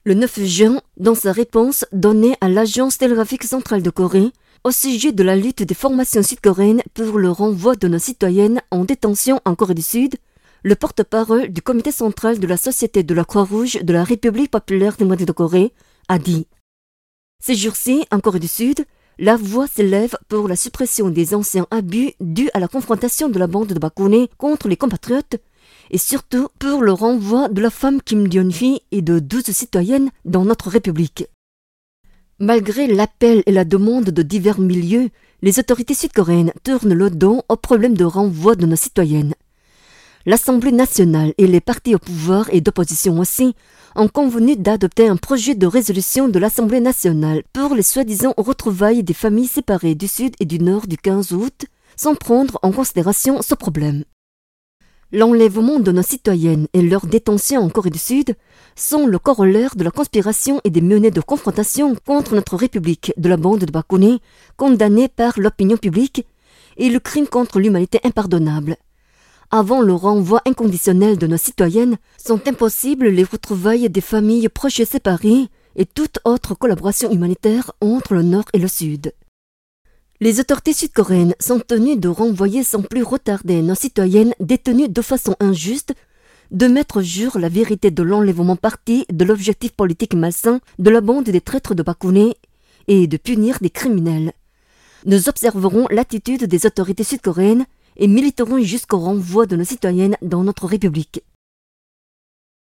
Le 9 juin, dans sa réponse donnée à l'Agence télégraphique centrale de Corée, au sujet de la lutte des formations sud-coréennes pour le renvoi de nos citoyennes en détention en Corée du Sud, le porte-parole du comité central de la Société de la Croix-Rouge de la République populaire démocratique de Corée a dit « Ces jours-ci, en Corée du Sud, la voix s'élève pour la suppression des anciens abus dus à la confrontation de la bande de Park Geun-hye contre les compatriotes et surtout pour le renvoi de la femme Kim Yeon-hee et de 12 citoyennes dans notre République. » Malgré l'appel et la demande de divers milieux, les autorités sud-coréennes tournent le dos au problème de renvoi de nos citoyennes. L'Assemblée nationale et les partis au pouvoir et d'opposition aussi ont convenu d'adopter un projet de résolution de l'Assemblée nationale pour les soi-disant retrouvailles des familles séparées du Sud et du Nord du 15 août, sans prendre en considération ce problème. L'enlèvement de nos citoyennes et leur détention en Corée du Sud sont le corollaire de la conspiration et des menées de confrontation contre notre République de la bande de Park Geun-hye, condamnée par l'opinion publique, et le crime contre l'humanité impardonnable. Avant le renvoi inconditionnel de nos citoyennes, sont impossibles les retrouvailles des familles proches et séparées et toute autre collaboration humanitaire entre le Nord et le Sud. Les autorités sud-coréennes sont tenues de renvoyer sans plus retarder nos citoyennes détenues de façon injuste, de mettre au jour la vérité de l'enlèvement parti de l'objectif politique malsain de la bande des traîtres de Park Geun-hye et de punir des criminels. Nous observerons l'attitude des autorités sud-coréennes et militerons jusqu'au renvoi de nos citoyennes dans notre République.